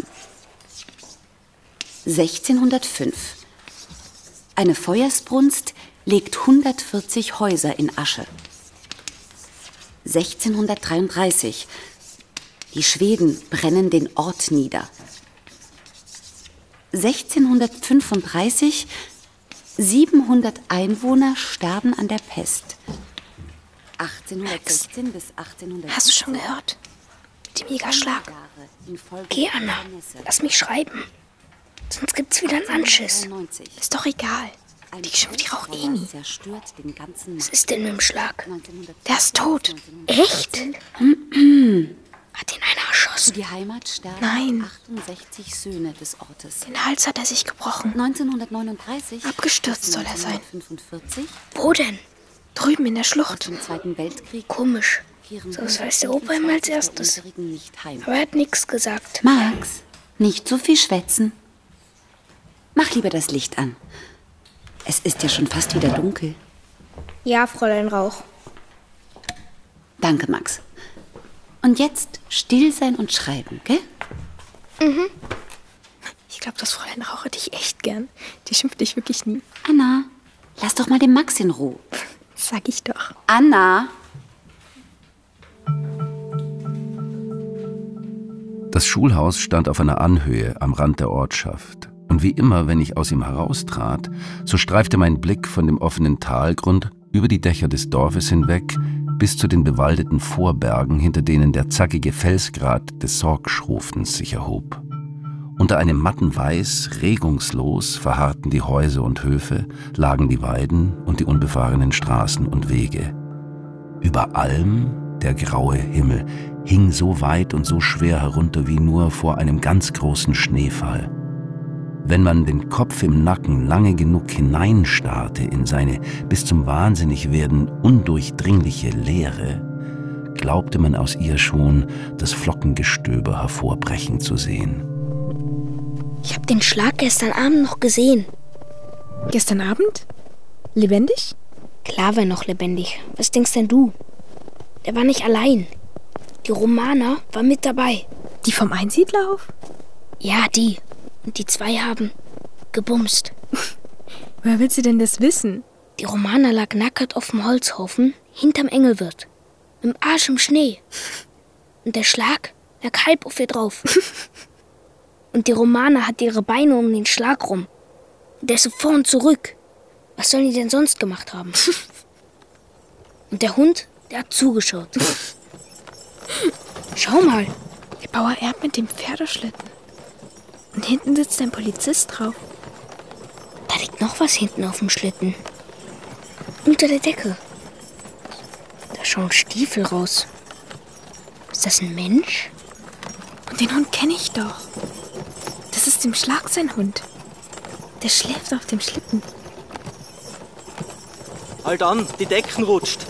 sechzehnhundertfünf. Eine Feuersbrunst legt hundertvierzig Häuser in Asche. sechzehnhundertdreiunddreißig. Die Schweden brennen den Ort nieder. sechzehnhundertfünfunddreißig. siebenhundert Einwohner sterben an der Pest. achtzehnhundertsechzehn bis achtzehnhundertsiebzehn. Hast du schon gehört? Mit dem Jägerschlag. Geh, Anna, lass mich schreiben. Sonst gibt's wieder einen Anschiss. Ist doch egal. Die schimpft dich auch eh nie. Was ist denn mit dem Schlag? Der ist tot. Echt? Hat ihn einer erschossen? Die Heimat sterben Nein. achtundsechzig Söhne des Ortes. Den Hals hat er sich gebrochen. neunzehnhundertneununddreißig. Abgestürzt soll er sein. neunzehnhundertfünfundvierzig. Wo denn? Drüben in der Schlucht. Im Zweiten Weltkrieg. Komisch. So was weiß der Opa immer als erstes. Aber er hat nichts gesagt. Max, nicht so viel schwätzen. Mach lieber das Licht an. Es ist ja schon fast wieder dunkel. Ja, Fräulein Rauch. Danke, Max. Und jetzt still sein und schreiben, gell? Mhm. Ich glaube, das Fräulein Rauch hat dich echt gern. Die schimpft dich wirklich nie. Anna, lass doch mal den Max in Ruhe. Sag ich doch. Anna! Das Schulhaus stand auf einer Anhöhe am Rand der Ortschaft. Und wie immer, wenn ich aus ihm heraustrat, so streifte mein Blick von dem offenen Talgrund über die Dächer des Dorfes hinweg bis zu den bewaldeten Vorbergen, hinter denen der zackige Felsgrat des Sorgschrofens sich erhob. Unter einem matten Weiß, regungslos, verharrten die Häuser und Höfe, lagen die Weiden und die unbefahrenen Straßen und Wege. Über allem der graue Himmel hing so weit und so schwer herunter wie nur vor einem ganz großen Schneefall. Wenn man den Kopf im Nacken lange genug hineinstarrte in seine bis zum Wahnsinnigwerden undurchdringliche Leere, glaubte man aus ihr schon das Flockengestöber hervorbrechen zu sehen. Ich habe den Schlag gestern Abend noch gesehen. Gestern Abend? Lebendig? Klar war noch lebendig. Was denkst denn du? Der war nicht allein. Die Romana war mit dabei. Die vom Einsiedlerhof? Ja, die. Und die zwei haben gebumst. Woher will sie denn das wissen? Die Romana lag nackert auf dem Holzhaufen hinterm Engelwirt. Mit dem Arsch im Schnee. Und der Schlag lag halb auf ihr drauf. Und die Romana hatte ihre Beine um den Schlag rum. Und der so vor und zurück. Was sollen die denn sonst gemacht haben? Und der Hund, der hat zugeschaut. Schau mal. Der Bauer erbt mit dem Pferdeschlitten. Und hinten sitzt ein Polizist drauf. Da liegt noch was hinten auf dem Schlitten. Unter der Decke. Da schauen Stiefel raus. Ist das ein Mensch? Und den Hund kenne ich doch. Das ist dem Schlag sein Hund. Der schläft auf dem Schlitten. Halt an, die Decken rutscht.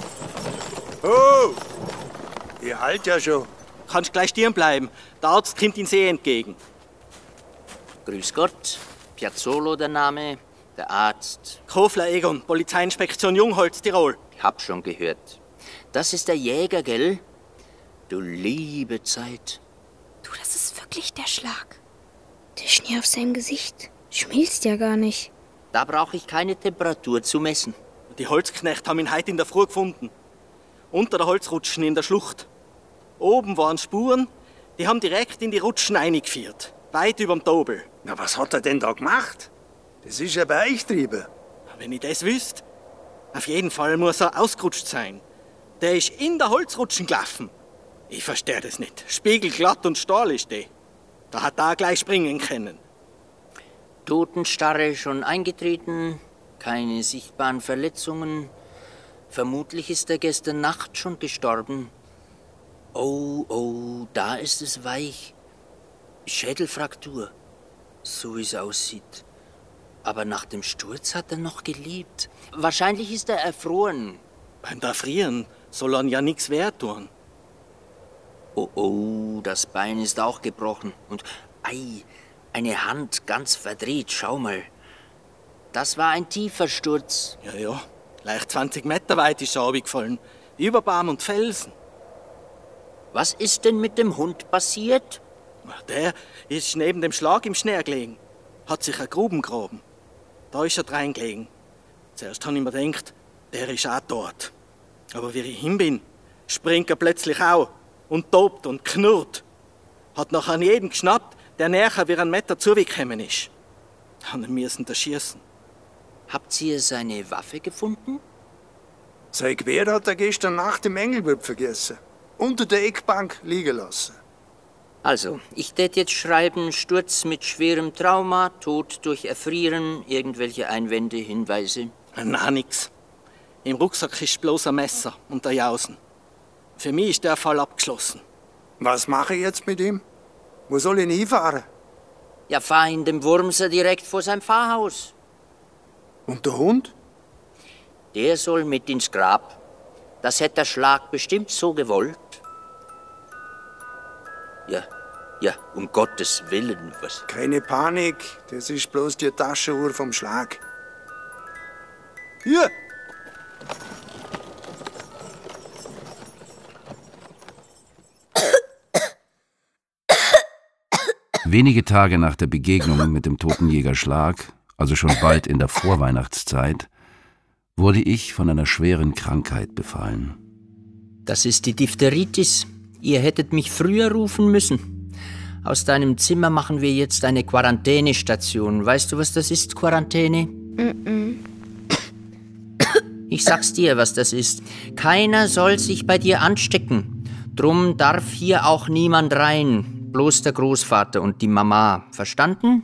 Oh! Ihr halt ja schon. Kannst gleich stehen bleiben. Der Arzt kommt in See entgegen. Grüß Gott. Piazzolo der Name. Der Arzt. Kofler Egon, Polizeiinspektion Jungholz, Tirol. Ich hab schon gehört. Das ist der Jäger, gell? Du liebe Zeit. Du, das ist wirklich der Schlag. Der Schnee auf seinem Gesicht schmilzt ja gar nicht. Da brauche ich keine Temperatur zu messen. Die Holzknechte haben ihn heute in der Früh gefunden. Unter der Holzrutschen in der Schlucht. Oben waren Spuren, die haben direkt in die Rutschen eingeführt. Weit überm Dobel. Na, was hat er denn da gemacht? Das ist ja Beichtriebe. Wenn ich das wüsste, auf jeden Fall muss er ausgerutscht sein. Der ist in der Holzrutschen gelaufen. Ich verstehe das nicht. Spiegelglatt und Stahl ist der. Da hat er gleich springen können. Totenstarre schon eingetreten, keine sichtbaren Verletzungen. Vermutlich ist er gestern Nacht schon gestorben. Oh, oh, da ist es weich. Schädelfraktur, so wie es aussieht. Aber nach dem Sturz hat er noch gelebt. Wahrscheinlich ist er erfroren. Beim Erfrieren soll er ja nichts wehtun. Oh, oh, das Bein ist auch gebrochen. Und, ei, eine Hand ganz verdreht, schau mal. Das war ein tiefer Sturz. Ja, ja, gleich zwanzig Meter weit ist er runtergefallen. Über Baum und Felsen. Was ist denn mit dem Hund passiert? Der ist neben dem Schlag im Schnee gelegen. Hat sich eine Gruben gegraben. Da ist er reingelegen. Zuerst habe ich mir gedacht, der ist auch tot. Aber wie ich hin bin, springt er plötzlich auch und tobt und knurrt. Hat nachher an jedem geschnappt, der näher wie ein Meter zugekommen ist. Haben wir müssen erschießen. Habt ihr seine Waffe gefunden? Sein Gewehr hat er gestern Nacht im Engelwirt vergessen. Unter der Eckbank liegen lassen. Also, ich tät jetzt schreiben, Sturz mit schwerem Trauma, Tod durch Erfrieren, irgendwelche Einwände, Hinweise? Na, nix. Im Rucksack ist bloß ein Messer und der Jausen. Für mich ist der Fall abgeschlossen. Was mache ich jetzt mit ihm? Wo soll ich ihn hinfahren? Ja, fahr in dem Wurmser direkt vor seinem Pfarrhaus. Und der Hund? Der soll mit ins Grab. Das hätte der Schlag bestimmt so gewollt. Ja, ja, um Gottes Willen, was? Keine Panik, das ist bloß die Taschenuhr vom Schlag. Hier! Wenige Tage nach der Begegnung mit dem Totenjäger Schlag, also schon bald in der Vorweihnachtszeit, wurde ich von einer schweren Krankheit befallen. Das ist die Diphtheritis. Ihr hättet mich früher rufen müssen. Aus deinem Zimmer machen wir jetzt eine Quarantänestation. Weißt du, was das ist, Quarantäne? Mm-mm. Ich sag's dir, was das ist. Keiner soll sich bei dir anstecken. Drum darf hier auch niemand rein. Bloß der Großvater und die Mama. Verstanden?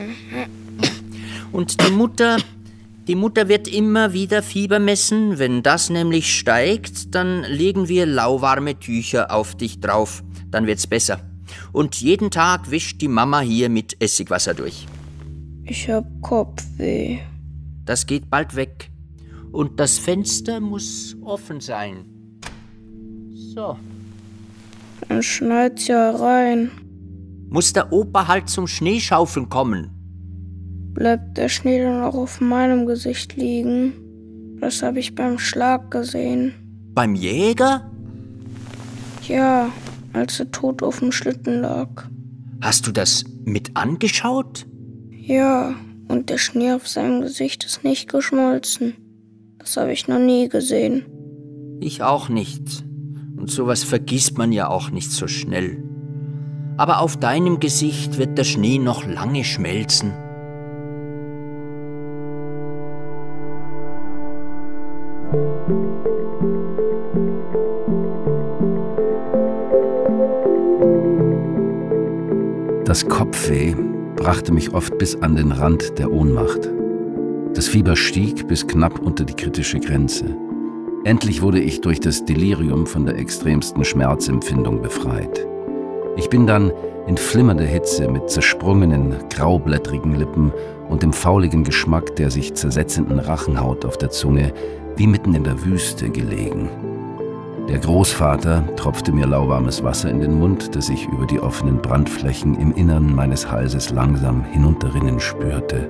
Und die Mutter... Die Mutter wird immer wieder Fieber messen. Wenn das nämlich steigt, dann legen wir lauwarme Tücher auf dich drauf. Dann wird's besser. Und jeden Tag wischt die Mama hier mit Essigwasser durch. Ich hab Kopfweh. Das geht bald weg. Und das Fenster muss offen sein. So. Dann schneit's ja rein. Muss der Opa halt zum Schneeschaufeln kommen. Bleibt der Schnee dann auch auf meinem Gesicht liegen? Das habe ich beim Schlag gesehen. Beim Jäger? Ja, als er tot auf dem Schlitten lag. Hast du das mit angeschaut? Ja, und der Schnee auf seinem Gesicht ist nicht geschmolzen. Das habe ich noch nie gesehen. Ich auch nicht. Und sowas vergisst man ja auch nicht so schnell. Aber auf deinem Gesicht wird der Schnee noch lange schmelzen. Das Kopfweh brachte mich oft bis an den Rand der Ohnmacht. Das Fieber stieg bis knapp unter die kritische Grenze. Endlich wurde ich durch das Delirium von der extremsten Schmerzempfindung befreit. Ich bin dann in flimmernder Hitze mit zersprungenen, graublättrigen Lippen und dem fauligen Geschmack der sich zersetzenden Rachenhaut auf der Zunge wie mitten in der Wüste gelegen. Der Großvater tropfte mir lauwarmes Wasser in den Mund, das ich über die offenen Brandflächen im Innern meines Halses langsam hinunterrinnen spürte.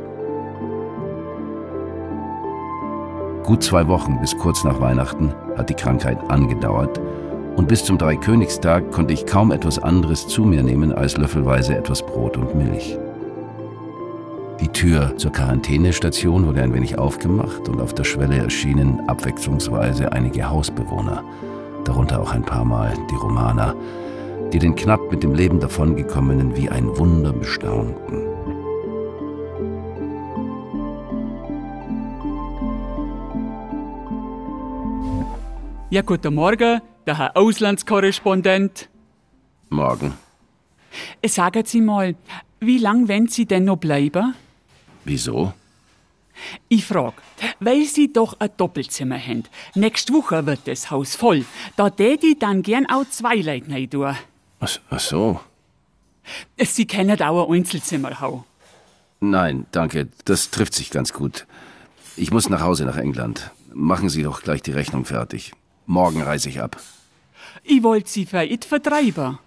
Gut zwei Wochen bis kurz nach Weihnachten hat die Krankheit angedauert und bis zum Dreikönigstag konnte ich kaum etwas anderes zu mir nehmen als löffelweise etwas Brot und Milch. Die Tür zur Quarantänestation wurde ein wenig aufgemacht und auf der Schwelle erschienen abwechslungsweise einige Hausbewohner, darunter auch ein paar Mal die Romaner, die den knapp mit dem Leben davongekommenen wie ein Wunder bestaunten. Ja, guten Morgen, der Herr Auslandskorrespondent. Morgen. Sagen Sie mal, wie lang wollen Sie denn noch bleiben? Wieso? Ich frage, weil Sie doch ein Doppelzimmer haben. Nächste Woche wird das Haus voll. Da täte ich dann gern auch zwei Leute rein tun. Ach, ach so. Sie können auch ein Einzelzimmer haben. Nein, danke, das trifft sich ganz gut. Ich muss nach Hause nach England. Machen Sie doch gleich die Rechnung fertig. Morgen reise ich ab. Ich wollte Sie für it vertreiben.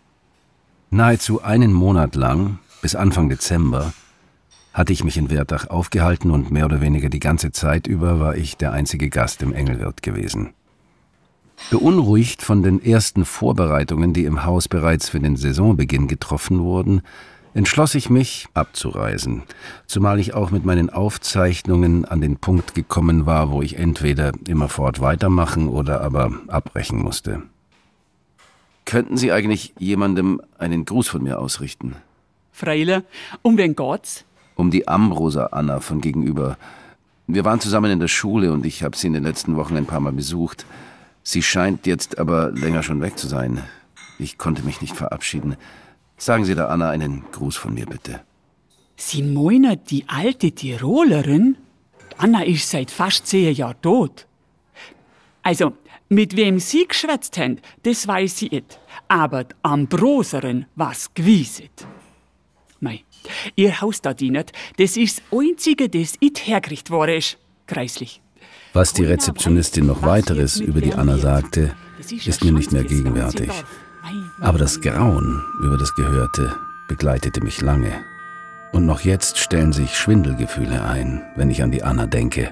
Nahezu einen Monat lang, bis Anfang Dezember, hatte ich mich in Wertach aufgehalten und mehr oder weniger die ganze Zeit über war ich der einzige Gast im Engelwirt gewesen. Beunruhigt von den ersten Vorbereitungen, die im Haus bereits für den Saisonbeginn getroffen wurden, entschloss ich mich, abzureisen, zumal ich auch mit meinen Aufzeichnungen an den Punkt gekommen war, wo ich entweder immerfort weitermachen oder aber abbrechen musste. Könnten Sie eigentlich jemandem einen Gruß von mir ausrichten? Freile, um wen geht's? Um die Ambroser Anna von gegenüber. Wir waren zusammen in der Schule und ich habe sie in den letzten Wochen ein paar Mal besucht. Sie scheint jetzt aber länger schon weg zu sein. Ich konnte mich nicht verabschieden. Sagen Sie der Anna einen Gruß von mir, bitte. Sie meinen die alte Tirolerin? Anna ist seit fast zehn Jahren tot. Also, mit wem Sie geschwätzt haben, das weiß ich nicht. Aber die Ambroserin war's gewesen. Mei, Ihr Haus da dienet, das ist das Einzige, das ich hergerichtet worden ist. Kreislich. Was die Rezeptionistin noch weiteres über die Anna sagte, ist mir nicht mehr gegenwärtig. Aber das Grauen über das Gehörte begleitete mich lange. Und noch jetzt stellen sich Schwindelgefühle ein, wenn ich an die Anna denke.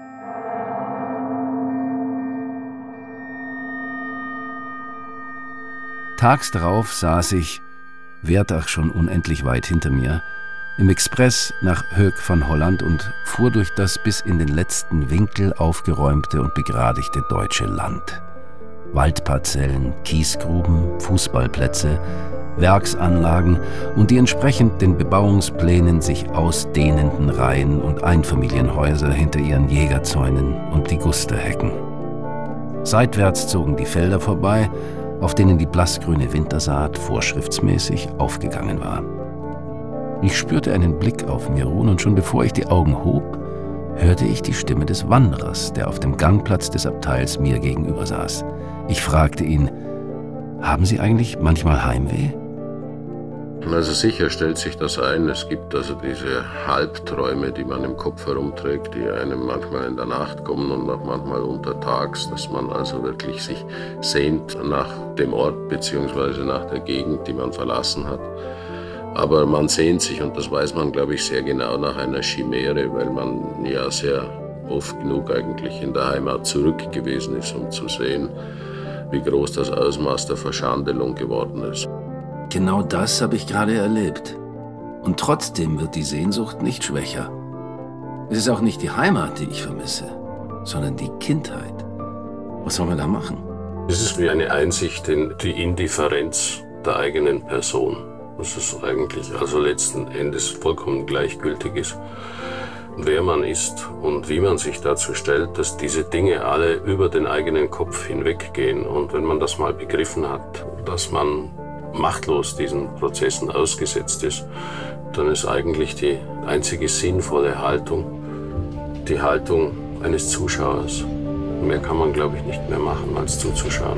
Tags darauf saß ich, Wertach schon unendlich weit hinter mir, im Express nach Höck von Holland und fuhr durch das bis in den letzten Winkel aufgeräumte und begradigte deutsche Land. Waldparzellen, Kiesgruben, Fußballplätze, Werksanlagen und die entsprechend den Bebauungsplänen sich ausdehnenden Reihen und Einfamilienhäuser hinter ihren Jägerzäunen und die Gusterhecken. Seitwärts zogen die Felder vorbei, auf denen die blassgrüne Wintersaat vorschriftsmäßig aufgegangen war. Ich spürte einen Blick auf mir ruhen und schon bevor ich die Augen hob, hörte ich die Stimme des Wanderers, der auf dem Gangplatz des Abteils mir gegenüber saß. Ich fragte ihn, haben Sie eigentlich manchmal Heimweh? Also sicher stellt sich das ein. Es gibt also diese Halbträume, die man im Kopf herumträgt, die einem manchmal in der Nacht kommen und auch manchmal untertags, dass man also wirklich sich sehnt nach dem Ort bzw. nach der Gegend, die man verlassen hat. Aber man sehnt sich, und das weiß man, glaube ich, sehr genau, nach einer Chimäre, weil man ja sehr oft genug eigentlich in der Heimat zurück gewesen ist, um zu sehen, wie groß das Ausmaß der Verschandelung geworden ist. Genau das habe ich gerade erlebt. Und trotzdem wird die Sehnsucht nicht schwächer. Es ist auch nicht die Heimat, die ich vermisse, sondern die Kindheit. Was soll man da machen? Es ist wie eine Einsicht in die Indifferenz der eigenen Person. Dass es eigentlich also letzten Endes vollkommen gleichgültig ist, wer man ist und wie man sich dazu stellt, dass diese Dinge alle über den eigenen Kopf hinweggehen. Und wenn man das mal begriffen hat, dass man machtlos diesen Prozessen ausgesetzt ist, dann ist eigentlich die einzige sinnvolle Haltung die Haltung eines Zuschauers. Mehr kann man, glaube ich, nicht mehr machen, als zuzuschauen.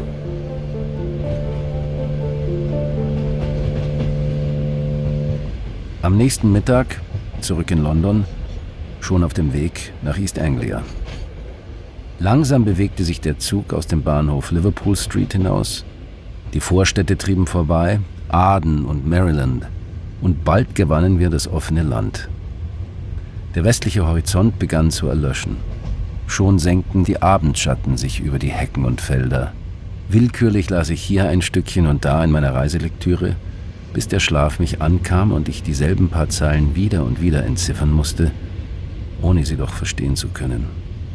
Am nächsten Mittag, zurück in London, schon auf dem Weg nach East Anglia. Langsam bewegte sich der Zug aus dem Bahnhof Liverpool Street hinaus. Die Vorstädte trieben vorbei, Aden und Maryland, und bald gewannen wir das offene Land. Der westliche Horizont begann zu erlöschen. Schon senkten die Abendschatten sich über die Hecken und Felder. Willkürlich las ich hier ein Stückchen und da in meiner Reiselektüre, bis der Schlaf mich ankam und ich dieselben paar Zeilen wieder und wieder entziffern musste, ohne sie doch verstehen zu können.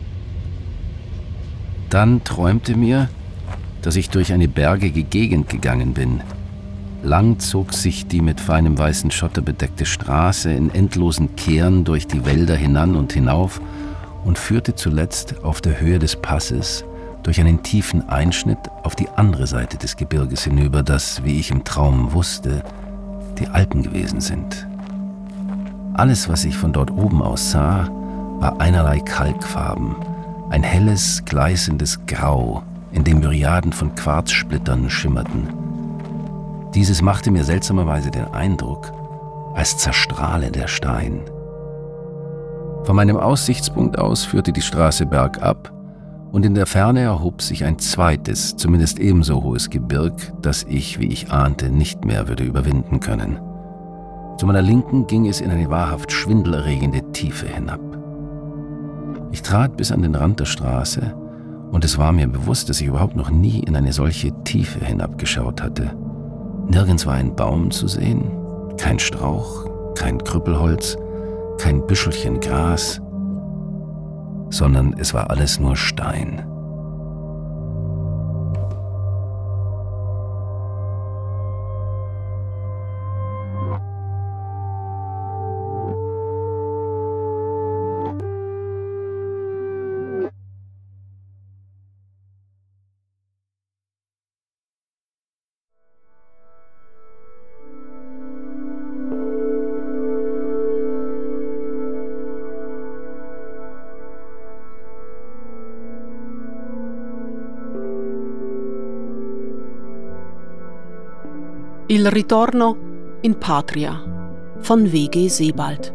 Dann träumte mir, dass ich durch eine bergige Gegend gegangen bin. Lang zog sich die mit feinem weißen Schotter bedeckte Straße in endlosen Kehren durch die Wälder hinan und hinauf und führte zuletzt auf der Höhe des Passes durch einen tiefen Einschnitt auf die andere Seite des Gebirges hinüber, das, wie ich im Traum wusste, die Alpen gewesen sind. Alles, was ich von dort oben aus sah, war einerlei Kalkfarben, ein helles, gleißendes Grau, in dem Myriaden von Quarzsplittern schimmerten. Dieses machte mir seltsamerweise den Eindruck, als zerstrahle der Stein. Von meinem Aussichtspunkt aus führte die Straße bergab, und in der Ferne erhob sich ein zweites, zumindest ebenso hohes Gebirg, das ich, wie ich ahnte, nicht mehr würde überwinden können. Zu meiner Linken ging es in eine wahrhaft schwindelerregende Tiefe hinab. Ich trat bis an den Rand der Straße, und es war mir bewusst, dass ich überhaupt noch nie in eine solche Tiefe hinabgeschaut hatte. Nirgends war ein Baum zu sehen, kein Strauch, kein Krüppelholz, kein Büschelchen Gras, sondern es war alles nur Stein. Il ritorno in patria von W G Sebald.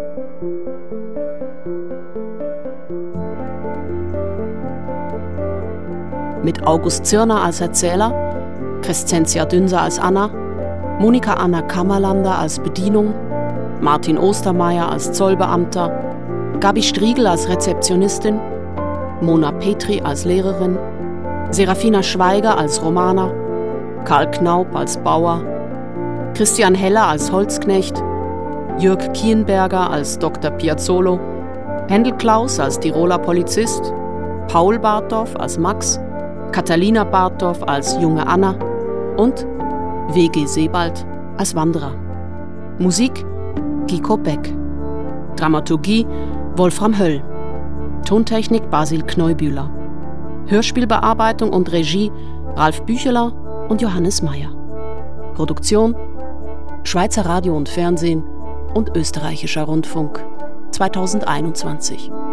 Mit August Zirner als Erzähler, Crescentia Dünser als Anna, Monika Anna Kammerlander als Bedienung, Martin Ostermeier als Zollbeamter, Gabi Striegel als Rezeptionistin, Mona Petri als Lehrerin, Serafina Schweiger als Romana, Karl Knaup als Bauer, Christian Heller als Holzknecht, Jörg Kienberger als Doktor Piazzolo, Händel Klaus als Tiroler Polizist, Paul Barthoff als Max, Catalina Barthoff als junge Anna und W G Sebald als Wanderer. Musik Giko Beck. Dramaturgie Wolfram Höll. Tontechnik Basil Kneubühler. Hörspielbearbeitung und Regie Ralf Bücheler und Johannes Meyer. Produktion Schweizer Radio und Fernsehen und Österreichischer Rundfunk zweitausendeinundzwanzig.